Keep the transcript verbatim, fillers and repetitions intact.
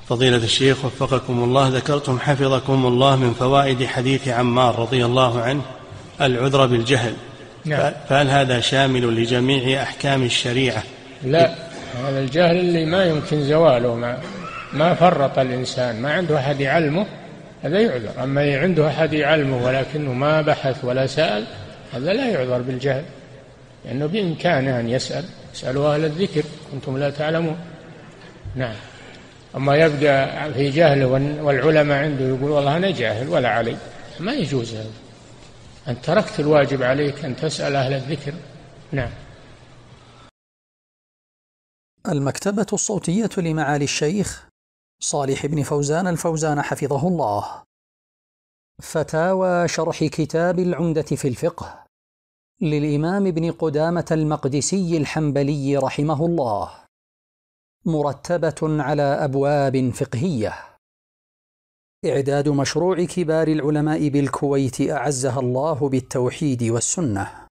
فضيلة الشيخ وفقكم الله، ذكرتم حفظكم الله من فوائد حديث عمار رضي الله عنه العذر بالجهل. نعم. فهل هذا شامل لجميع أحكام الشريعة؟ لا، هذا الجهل اللي ما يمكن زواله، ما, ما فرط الإنسان، ما عنده أحد يعلمه، هذا يعذر. أما عنده أحد يعلمه ولكنه ما بحث ولا سأل، هذا لا يعذر بالجهل، لأنه بإمكانه أن يسأل. اسألوا أهل الذكر كنتم لا تعلمون. نعم. أما يبقى في جهل والعلماء عنده يقول والله أنا جاهل ولا علي، ما يجوز هذا. أنت تركت الواجب عليك أن تسأل أهل الذكر. نعم. المكتبة الصوتية لمعالي الشيخ صالح بن فوزان الفوزان حفظه الله. فتاوى شرح كتاب العمدة في الفقه للإمام ابن قدامة المقدسي الحنبلي رحمه الله، مرتبة على أبواب فقهية. إعداد مشروع كبار العلماء بالكويت أعزها الله بالتوحيد والسنة.